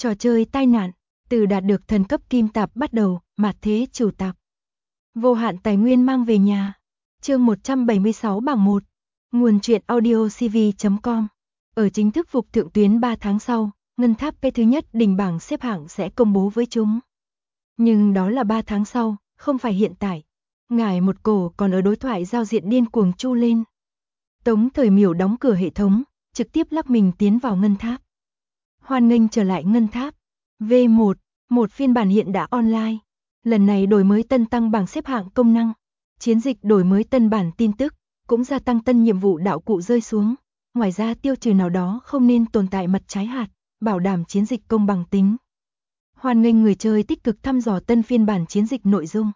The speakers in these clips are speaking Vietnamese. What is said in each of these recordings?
Trò chơi tai nạn, từ đạt được thần cấp kim tạp bắt đầu, mạt thế chủ tạp. Vô hạn tài nguyên mang về nhà. Chương 176 bảng 1. Nguồn truyện audio cv.com. Ở chính thức phục thượng tuyến 3 tháng sau, ngân tháp cái thứ nhất đỉnh bảng xếp hạng sẽ công bố với chúng. Nhưng đó là 3 tháng sau, không phải hiện tại. Ngải một cổ còn ở đối thoại giao diện điên cuồng chu lên. Tống Thời Miểu đóng cửa hệ thống, trực tiếp lắc mình tiến vào ngân tháp. Hoan nghênh trở lại ngân tháp. V1, một phiên bản hiện đã online. Lần này đổi mới tân tăng bảng xếp hạng công năng. Chiến dịch đổi mới tân bản tin tức, cũng gia tăng tân nhiệm vụ đạo cụ rơi xuống. Ngoài ra tiêu trừ nào đó không nên tồn tại mặt trái hạt, bảo đảm chiến dịch công bằng tính. Hoan nghênh người chơi tích cực thăm dò tân phiên bản chiến dịch nội dung.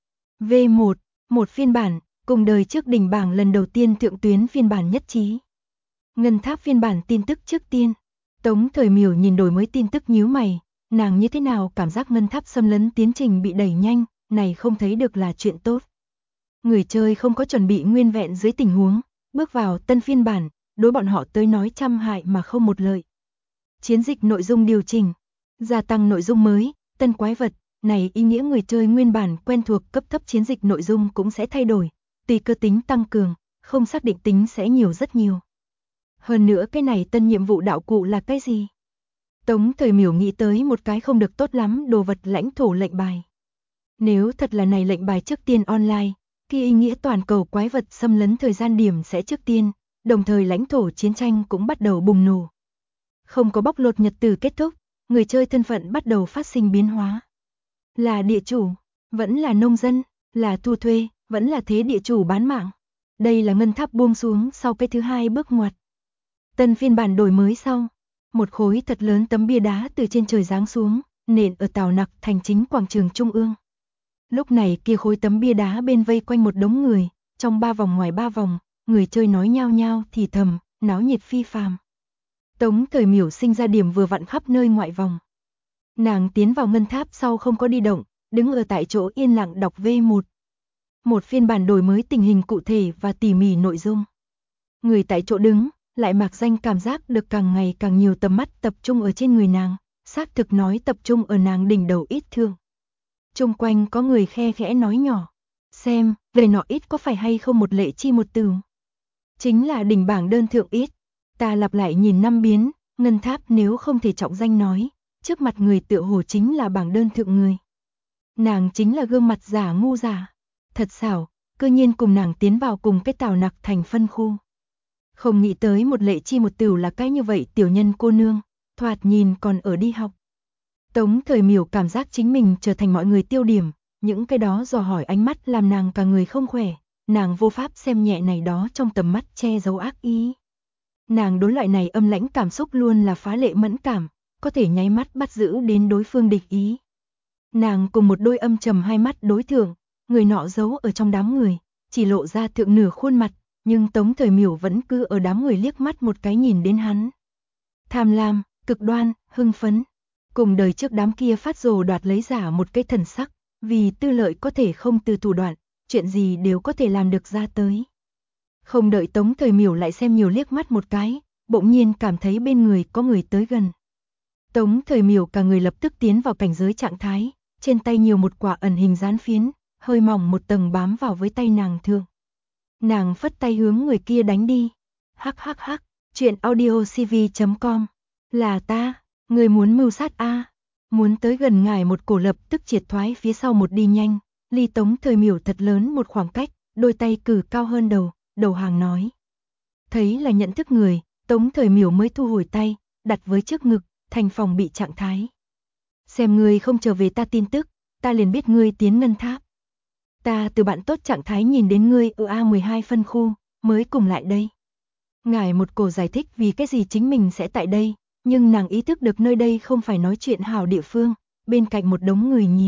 V1, một phiên bản, cùng đời trước đỉnh bảng lần đầu tiên thượng tuyến phiên bản nhất trí. Ngân tháp phiên bản tin tức trước tiên. Tống Thời Miểu nhìn đổi mới tin tức nhíu mày, nàng như thế nào cảm giác ngân tháp xâm lấn tiến trình bị đẩy nhanh, này không thấy được là chuyện tốt. Người chơi không có chuẩn bị nguyên vẹn dưới tình huống, bước vào tân phiên bản, đối bọn họ tới nói trăm hại mà không một lợi. Chiến dịch nội dung điều chỉnh, gia tăng nội dung mới, tân quái vật, này ý nghĩa người chơi nguyên bản quen thuộc cấp thấp chiến dịch nội dung cũng sẽ thay đổi, tùy cơ tính tăng cường, không xác định tính sẽ nhiều rất nhiều. Hơn nữa cái này tân nhiệm vụ đạo cụ là cái gì? Tống Thời Miểu nghĩ tới một cái không được tốt lắm đồ vật lãnh thổ lệnh bài. Nếu thật là này lệnh bài trước tiên online, thì ý nghĩa toàn cầu quái vật xâm lấn thời gian điểm sẽ trước tiên, đồng thời lãnh thổ chiến tranh cũng bắt đầu bùng nổ. Không có bóc lột nhật tử kết thúc, người chơi thân phận bắt đầu phát sinh biến hóa. Là địa chủ, vẫn là nông dân, là thu thuê, vẫn là thế địa chủ bán mạng. Đây là ngân tháp buông xuống sau cái thứ hai bước ngoặt. Tân phiên bản đổi mới sau, một khối thật lớn tấm bia đá từ trên trời giáng xuống, nện ở Tào Nặc thành chính quảng trường trung ương. Lúc này kia khối tấm bia đá bên vây quanh một đống người, trong 3 vòng ngoài 3 vòng, người chơi nói nhao nhao thì thầm, náo nhiệt phi phàm. Tống Thời Miểu sinh ra điểm vừa vặn khắp nơi ngoại vòng. Nàng tiến vào ngân tháp sau không có đi động, đứng ở tại chỗ yên lặng đọc V1. Một phiên bản đổi mới tình hình cụ thể và tỉ mỉ nội dung. Người tại chỗ đứng, lại mạc danh cảm giác được càng ngày càng nhiều tầm mắt tập trung ở trên người nàng, xác thực nói tập trung ở nàng đỉnh đầu ít thương. Chung quanh có người khe khẽ nói nhỏ, xem, về nọ ít có phải hay không một lệ chi một từ. Chính là đỉnh bảng đơn thượng ít, ta lặp lại nhìn năm biến, ngân tháp nếu không thể trọng danh nói, trước mặt người tựa hồ chính là bảng đơn thượng người. Nàng chính là gương mặt giả ngu giả, thật xảo, cơ nhiên cùng nàng tiến vào cùng cái Tào Nặc thành phân khu. Không nghĩ tới một lệ chi một từ là cái như vậy tiểu nhân cô nương, thoạt nhìn còn ở đi học. Tống Thời Miểu cảm giác chính mình trở thành mọi người tiêu điểm, những cái đó dò hỏi ánh mắt làm nàng cả người không khỏe, nàng vô pháp xem nhẹ này đó trong tầm mắt che giấu ác ý. Nàng đối loại này âm lãnh cảm xúc luôn là phá lệ mẫn cảm, có thể nháy mắt bắt giữ đến đối phương địch ý. Nàng cùng một đôi âm trầm hai mắt đối thượng, người nọ giấu ở trong đám người, chỉ lộ ra thượng nửa khuôn mặt, nhưng Tống Thời Miểu vẫn cứ ở đám người liếc mắt một cái nhìn đến hắn. Tham lam, cực đoan, hưng phấn, cùng đời trước đám kia phát rồ đoạt lấy giả một cái thần sắc, vì tư lợi có thể không từ thủ đoạn, chuyện gì đều có thể làm được ra tới. Không đợi Tống Thời Miểu lại xem nhiều liếc mắt một cái, bỗng nhiên cảm thấy bên người có người tới gần. Tống Thời Miểu cả người lập tức tiến vào cảnh giới trạng thái, trên tay nhiều một quả ẩn hình dán phiến, hơi mỏng một tầng bám vào với tay nàng thương. Nàng phất tay hướng người kia đánh đi. Hắc hắc hắc, chuyện audio cv.com. Là ta, người muốn mưu sát a? Muốn tới gần ngài một cổ lập tức triệt thoái phía sau một đi nhanh, ly Tống Thời Miểu thật lớn một khoảng cách, đôi tay cử cao hơn đầu hàng nói. Thấy là nhận thức người, Tống Thời Miểu mới thu hồi tay, đặt với trước ngực, thành phòng bị trạng thái. Xem ngươi không trở về ta tin tức, ta liền biết ngươi tiến ngân tháp. Ta từ bạn tốt trạng thái nhìn đến ngươi ở A12 phân khu, mới cùng lại đây. Ngài một cổ giải thích vì cái gì chính mình sẽ tại đây, nhưng nàng ý thức được nơi đây không phải nói chuyện hảo địa phương, bên cạnh một đống người nhìn.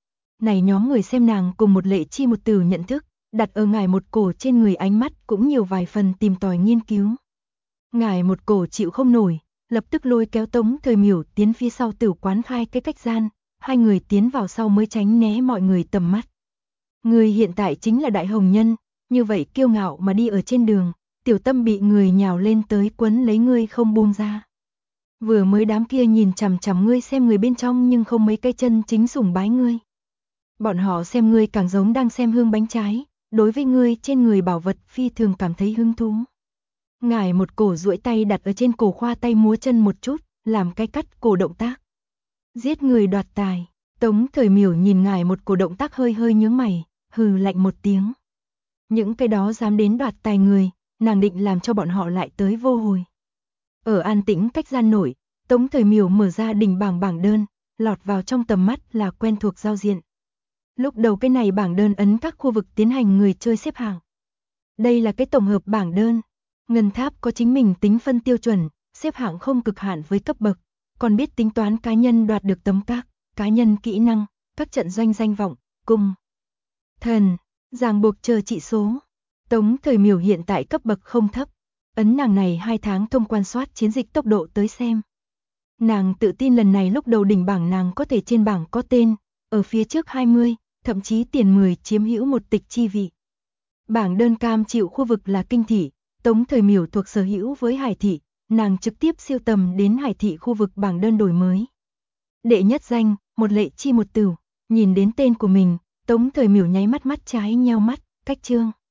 Này nhóm người xem nàng cùng một lệ chi một từ nhận thức, đặt ở ngài một cổ trên người ánh mắt cũng nhiều vài phần tìm tòi nghiên cứu. Ngài một cổ chịu không nổi, lập tức lôi kéo Tống Thời Miểu tiến phía sau tử quán khai cái cách gian, hai người tiến vào sau mới tránh né mọi người tầm mắt. Người hiện tại chính là đại hồng nhân, như vậy kiêu ngạo mà đi ở trên đường, tiểu tâm bị người nhào lên tới quấn lấy ngươi không buông ra. Vừa mới đám kia nhìn chằm chằm ngươi xem người bên trong nhưng không mấy cái chân chính sùng bái ngươi. Bọn họ xem ngươi càng giống đang xem hương bánh trái, đối với ngươi trên người bảo vật phi thường cảm thấy hứng thú. Ngài một cổ duỗi tay đặt ở trên cổ khoa tay múa chân một chút, làm cái cắt cổ động tác. Giết người đoạt tài, Tống Thời Miểu nhìn ngài một cổ động tác hơi hơi nhướng mày, hừ lạnh một tiếng. Những cái đó dám đến đoạt tài người, nàng định làm cho bọn họ lại tới vô hồi. Ở an tĩnh cách gian nổi, Tống Thời Miểu mở ra đỉnh bảng đơn, lọt vào trong tầm mắt là quen thuộc giao diện. Lúc đầu cái này bảng đơn ấn các khu vực tiến hành người chơi xếp hạng. Đây là cái tổng hợp bảng đơn. Ngân Tháp có chính mình tính phân tiêu chuẩn, xếp hạng không cực hạn với cấp bậc, còn biết tính toán cá nhân đoạt được tấm các, cá nhân kỹ năng, các trận doanh danh vọng, cung, thần, ràng buộc chờ trị số. Tống Thời Miểu hiện tại cấp bậc không thấp, ấn nàng này 2 tháng thông quan soát chiến dịch tốc độ tới xem. Nàng tự tin lần này lúc đầu đỉnh bảng nàng có thể trên bảng có tên, ở phía trước 20, thậm chí tiền 10 chiếm hữu một tịch chi vị. Bảng đơn cam chịu khu vực là Kinh Thị, Tống Thời Miểu thuộc sở hữu với Hải Thị, nàng trực tiếp siêu tầm đến Hải Thị khu vực bảng đơn đổi mới. Đệ nhất danh, một lệ chi một tửu, nhìn đến tên của mình, Tống Thời Miểu nháy mắt trái nheo mắt, cách chương.